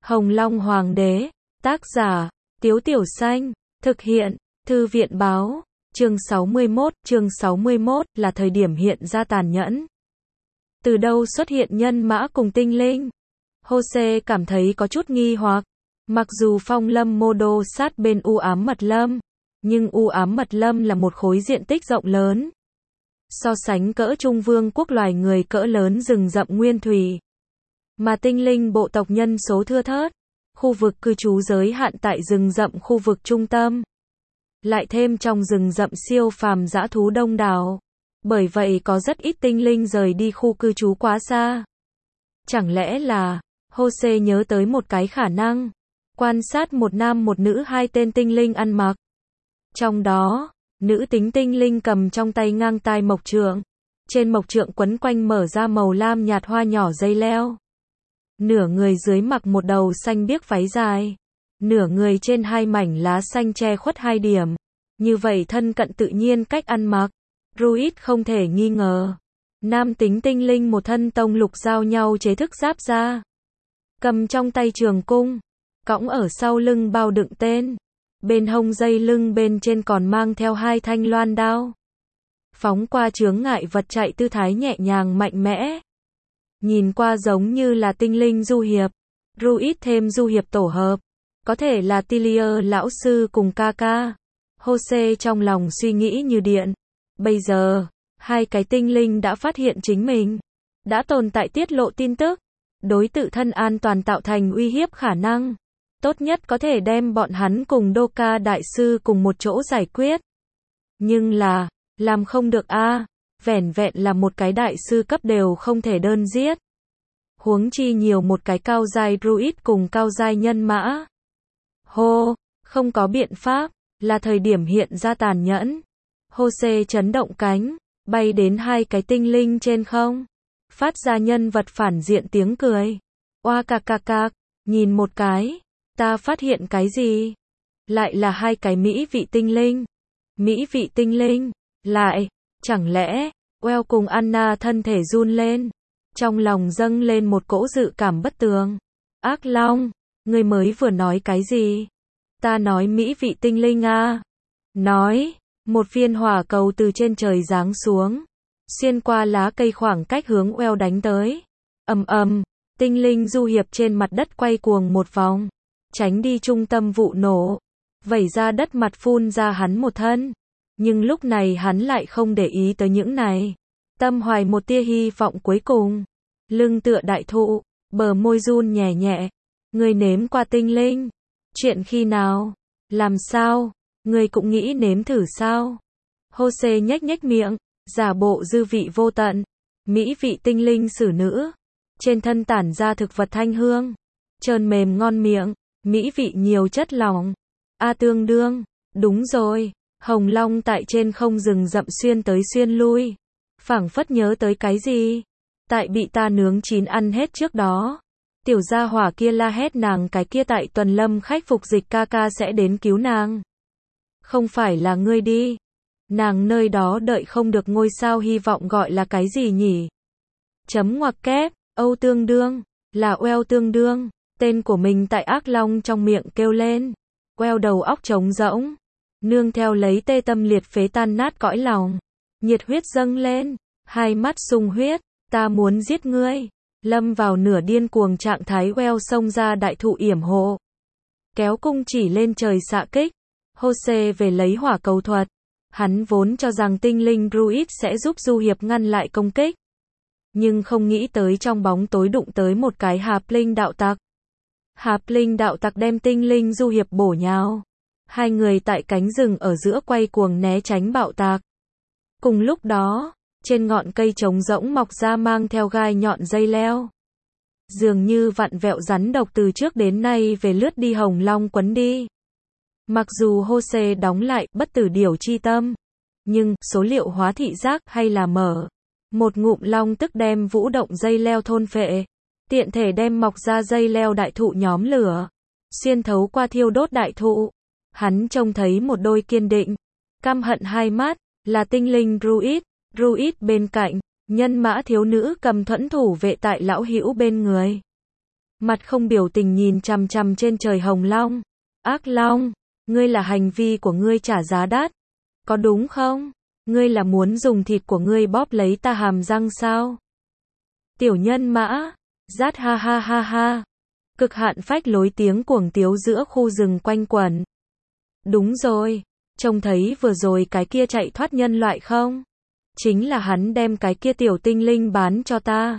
Hồng Long Hoàng đế, tác giả, Tiếu Tiểu Xanh, thực hiện, Thư viện báo, chương 61 là thời điểm hiện ra tàn nhẫn. Từ đâu xuất hiện nhân mã cùng tinh linh? Jose cảm thấy có chút nghi hoặc. Mặc dù phong lâm mô đô sát bên u ám mật lâm, nhưng u ám mật lâm là một khối diện tích rộng lớn. So sánh cỡ Trung Vương quốc loài người cỡ lớn rừng rậm nguyên thủy. Mà tinh linh bộ tộc nhân số thưa thớt, khu vực cư trú giới hạn tại rừng rậm khu vực trung tâm. Lại thêm trong rừng rậm siêu phàm dã thú đông đảo. Bởi vậy có rất ít tinh linh rời đi khu cư trú quá xa. Chẳng lẽ là, Jose nhớ tới một cái khả năng. Quan sát một nam một nữ hai tên tinh linh ăn mặc. Trong đó, nữ tính tinh linh cầm trong tay ngang tai mộc trượng. Trên mộc trượng quấn quanh mở ra màu lam nhạt hoa nhỏ dây leo. Nửa người dưới mặc một đầu xanh biếc váy dài. Nửa người trên hai mảnh lá xanh che khuất hai điểm. Như vậy thân cận tự nhiên cách ăn mặc. Druid không thể nghi ngờ. Nam tính tinh linh một thân tông lục giao nhau chế thức giáp da. Cầm trong tay trường cung. Cõng ở sau lưng bao đựng tên. Bên hông dây lưng bên trên còn mang theo hai thanh loan đao. Phóng qua chướng ngại vật chạy tư thái nhẹ nhàng mạnh mẽ. Nhìn qua giống như là tinh linh du hiệp. Druid thêm du hiệp tổ hợp. Có thể là Tillier lão sư cùng Kaka. Jose trong lòng suy nghĩ như điện. Bây giờ, hai cái tinh linh đã phát hiện chính mình. Đã tồn tại tiết lộ tin tức. Đối tự thân an toàn tạo thành uy hiếp khả năng. Tốt nhất có thể đem bọn hắn cùng Doka đại sư cùng một chỗ giải quyết. Nhưng là, làm không được a, vẻn vẹn là một cái đại sư cấp đều không thể đơn giết. Huống chi nhiều một cái cao giai druid cùng cao giai nhân mã. Hô, không có biện pháp, là thời điểm hiện ra tàn nhẫn. Jose chấn động cánh, bay đến hai cái tinh linh trên không. Phát ra nhân vật phản diện tiếng cười. Oa cạc cạc cạc, nhìn một cái. Ta phát hiện cái gì? Lại là hai cái mỹ vị tinh linh. Mỹ vị tinh linh, lại, chẳng lẽ, Well cùng Anna thân thể run lên. Trong lòng dâng lên một cỗ dự cảm bất tường. Ác Long, ngươi mới vừa nói cái gì? Ta nói mỹ vị tinh linh à? Nói, một viên hỏa cầu từ trên trời giáng xuống. Xuyên qua lá cây khoảng cách hướng Well đánh tới. Ầm, tinh linh du hiệp trên mặt đất quay cuồng một vòng. Tránh đi trung tâm vụ nổ. Vẩy ra đất mặt phun ra hắn một thân. Nhưng lúc này hắn lại không để ý tới những này. Tâm hoài một tia hy vọng cuối cùng. Lưng tựa đại thụ, bờ môi run nhẹ nhẹ. Ngươi nếm qua tinh linh. Chuyện khi nào? Làm sao? Ngươi cũng nghĩ nếm thử sao? Jose nhếch miệng, giả bộ dư vị vô tận. Mỹ vị tinh linh xử nữ. Trên thân tản ra thực vật thanh hương. Trơn mềm ngon miệng. Mỹ vị nhiều chất lỏng. Tương đương. Đúng rồi. Hồng Long tại trên không rừng rậm xuyên tới xuyên lui. Phảng phất nhớ tới cái gì? Tại bị ta nướng chín ăn hết trước đó. Tiểu gia hỏa kia la hét nàng cái kia tại tuần lâm khách phục dịch Kaka sẽ đến cứu nàng. Không phải là ngươi đi. Nàng nơi đó đợi không được ngôi sao hy vọng gọi là cái gì nhỉ? Chấm ngoặc kép, Âu tương đương, là Well tương đương. Tên của mình tại ác long trong miệng kêu lên. Well đầu óc trống rỗng. Nương theo lấy tê tâm liệt phế tan nát cõi lòng. Nhiệt huyết dâng lên. Hai mắt sung huyết. Ta muốn giết ngươi. Lâm vào nửa điên cuồng trạng thái. Well xông ra đại thụ yểm hộ. Kéo cung chỉ lên trời xạ kích. Jose về lấy hỏa cầu thuật. Hắn vốn cho rằng tinh linh druid sẽ giúp du hiệp ngăn lại công kích. Nhưng không nghĩ tới trong bóng tối đụng tới một cái hạp linh đạo tặc. Hạp linh đạo tặc đem tinh linh du hiệp bổ nhào. Hai người tại cánh rừng ở giữa quay cuồng né tránh bạo tạc. Cùng lúc đó, trên ngọn cây trống rỗng mọc ra mang theo gai nhọn dây leo. Dường như vặn vẹo rắn độc từ trước đến nay về lướt đi Hồng Long quấn đi. Mặc dù Jose đóng lại bất tử điểu chi tâm. Nhưng, số liệu hóa thị giác hay là mở. Một ngụm long tức đem vũ động dây leo thôn phệ. Tiện thể đem mọc ra dây leo đại thụ nhóm lửa. Xuyên thấu qua thiêu đốt đại thụ. Hắn trông thấy một đôi kiên định. Căm hận hai mắt. Là tinh linh druid. Druid bên cạnh. Nhân mã thiếu nữ cầm thuẫn thủ vệ tại lão hữu bên người. mặt không biểu tình nhìn chằm chằm trên trời hồng long. Ác long, ngươi là hành vi của ngươi trả giá đắt, có đúng không? Ngươi là muốn dùng thịt của ngươi bóp lấy ta hàm răng sao? Tiểu nhân mã, rát ha ha ha ha. Cực hạn phách lối tiếng cuồng tiếu giữa khu rừng quanh quẩn. Đúng rồi, trông thấy vừa rồi cái kia chạy thoát nhân loại không? Chính là hắn đem cái kia tiểu tinh linh bán cho ta.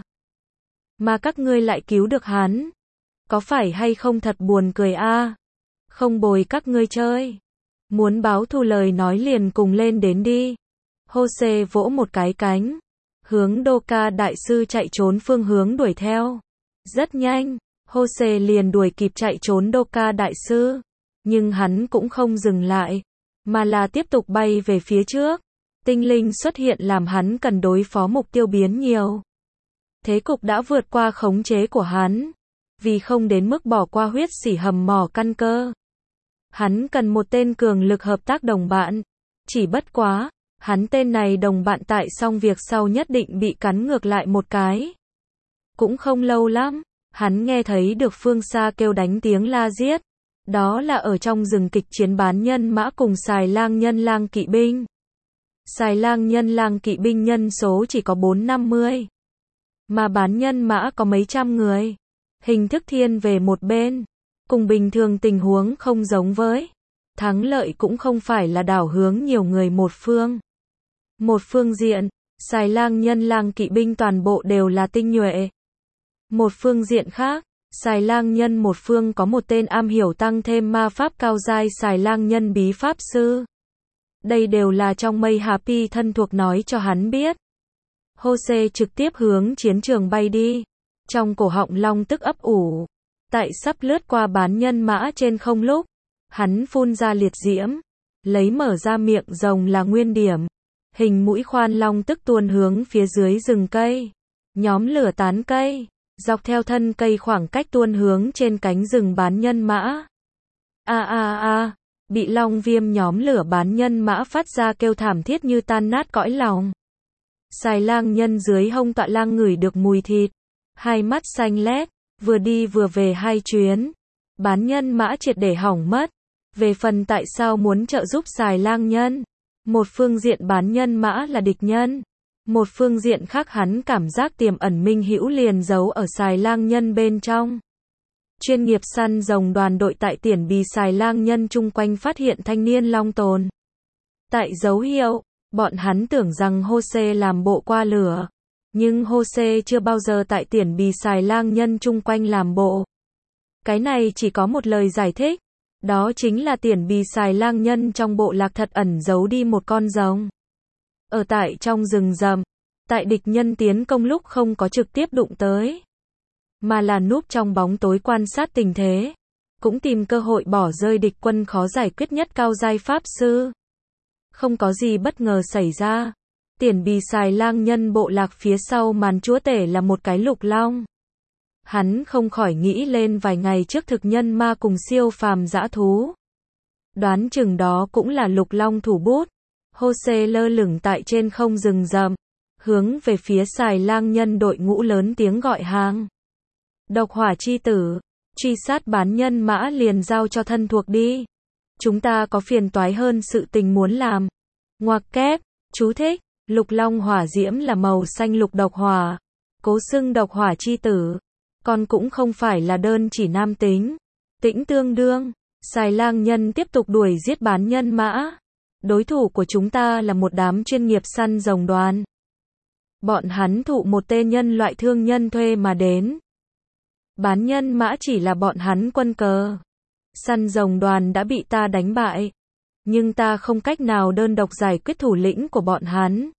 Mà các ngươi lại cứu được hắn. Có phải hay không thật buồn cười a? Không bồi các ngươi chơi. Muốn báo thù lời nói liền cùng lên đến đi. Jose vỗ một cái cánh, hướng Doka đại sư chạy trốn phương hướng đuổi theo. Rất nhanh, Jose liền đuổi kịp chạy trốn Doka đại sư. Nhưng hắn cũng không dừng lại, mà là tiếp tục bay về phía trước. Tinh linh xuất hiện làm hắn cần đối phó mục tiêu biến nhiều. Thế cục đã vượt qua khống chế của hắn. Vì không đến mức bỏ qua huyết sỉ hầm mỏ căn cơ. Hắn cần một tên cường lực hợp tác đồng bạn. Chỉ bất quá, hắn tên này đồng bạn tại xong việc sau nhất định bị cắn ngược lại một cái. Cũng không lâu lắm, hắn nghe thấy được phương xa kêu đánh tiếng la giết. Đó là ở trong rừng kịch chiến bán nhân mã cùng xài lang nhân lang kỵ binh. Xài lang nhân lang kỵ binh nhân số chỉ có 450. Mà bán nhân mã có mấy trăm người. Hình thức thiên về một bên. Cùng bình thường tình huống không giống với. Thắng lợi cũng không phải là đảo hướng nhiều người một phương. Một phương diện, xài lang nhân lang kỵ binh toàn bộ đều là tinh nhuệ. Một phương diện khác, xài lang nhân một phương có một tên am hiểu tăng thêm ma pháp cao giai xài lang nhân bí pháp sư. Đây đều là trong mây Happy thân thuộc nói cho hắn biết. Jose trực tiếp hướng chiến trường bay đi. Trong cổ họng long tức ấp ủ. Tại sắp lướt qua bán nhân mã trên không lúc, hắn phun ra liệt diễm. Lấy mở ra miệng rồng là nguyên điểm. Hình mũi khoan long tức tuôn hướng phía dưới rừng cây. Nhóm lửa tán cây. Dọc theo thân cây khoảng cách tuôn hướng trên cánh rừng bán nhân mã. Bị long viêm nhóm lửa bán nhân mã phát ra kêu thảm thiết như tan nát cõi lòng. Xài lang nhân dưới hông tọa lang ngửi được mùi thịt. Hai mắt xanh lét, vừa đi vừa về hai chuyến. Bán nhân mã triệt để hỏng mất. Về phần tại sao muốn trợ giúp xài lang nhân. Một phương diện bán nhân mã là địch nhân. Một phương diện khác hắn cảm giác tiềm ẩn minh hữu liền giấu ở xài lang nhân bên trong. Chuyên nghiệp săn rồng đoàn đội tại Tiển Bì xài lang nhân chung quanh phát hiện thanh niên long tồn. Tại dấu hiệu, bọn hắn tưởng rằng Jose làm bộ qua lửa. Nhưng Jose chưa bao giờ tại Tiển Bì xài lang nhân chung quanh làm bộ. Cái này chỉ có một lời giải thích. Đó chính là Tiển Bì xài lang nhân trong bộ lạc thật ẩn giấu đi một con rồng. Ở tại trong rừng rậm, tại địch nhân tiến công lúc không có trực tiếp đụng tới, mà là núp trong bóng tối quan sát tình thế, cũng tìm cơ hội bỏ rơi địch quân khó giải quyết nhất cao giai pháp sư. Không có gì bất ngờ xảy ra. Tiển Bì xài lang nhân bộ lạc phía sau màn chúa tể là một cái lục long. Hắn không khỏi nghĩ lên vài ngày trước thực nhân ma cùng siêu phàm dã thú. Đoán chừng đó cũng là lục long thủ bút. Jose lơ lửng tại trên không rừng rậm, hướng về phía xài lang nhân đội ngũ lớn tiếng gọi hàng. Độc hỏa chi tử, truy sát bán nhân mã liền giao cho thân thuộc đi. Chúng ta có phiền toái hơn sự tình muốn làm. Ngoặc kép, chú thích, lục long hỏa diễm là màu xanh lục độc hỏa. Cố xưng độc hỏa chi tử. Còn cũng không phải là đơn chỉ nam tính. Tĩnh tương đương, xài lang nhân tiếp tục đuổi giết bán nhân mã. Đối thủ của chúng ta là một đám chuyên nghiệp săn rồng đoàn. Bọn hắn thụ một tên nhân loại thương nhân thuê mà đến. Bán nhân mã chỉ là bọn hắn quân cờ. Săn rồng đoàn đã bị ta đánh bại. Nhưng ta không cách nào đơn độc giải quyết thủ lĩnh của bọn hắn.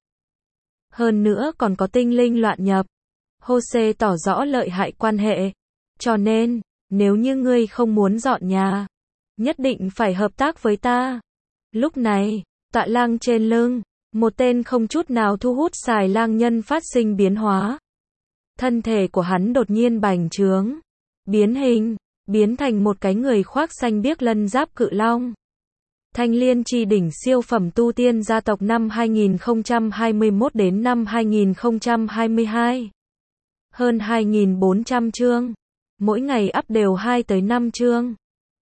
Hơn nữa còn có tinh linh loạn nhập. Jose tỏ rõ lợi hại quan hệ. Cho nên, nếu như ngươi không muốn dọn nhà, nhất định phải hợp tác với ta. Lúc này, tọa lang trên lưng, một tên không chút nào thu hút xài lang nhân phát sinh biến hóa. Thân thể của hắn đột nhiên bành trướng, biến hình, biến thành một cái người khoác xanh biếc lân giáp cự long. Thanh Liên Chi đỉnh siêu phẩm tu tiên gia tộc năm 2021 đến năm 2022. Hơn 2.400 chương. Mỗi ngày up đều 2 tới 5 chương.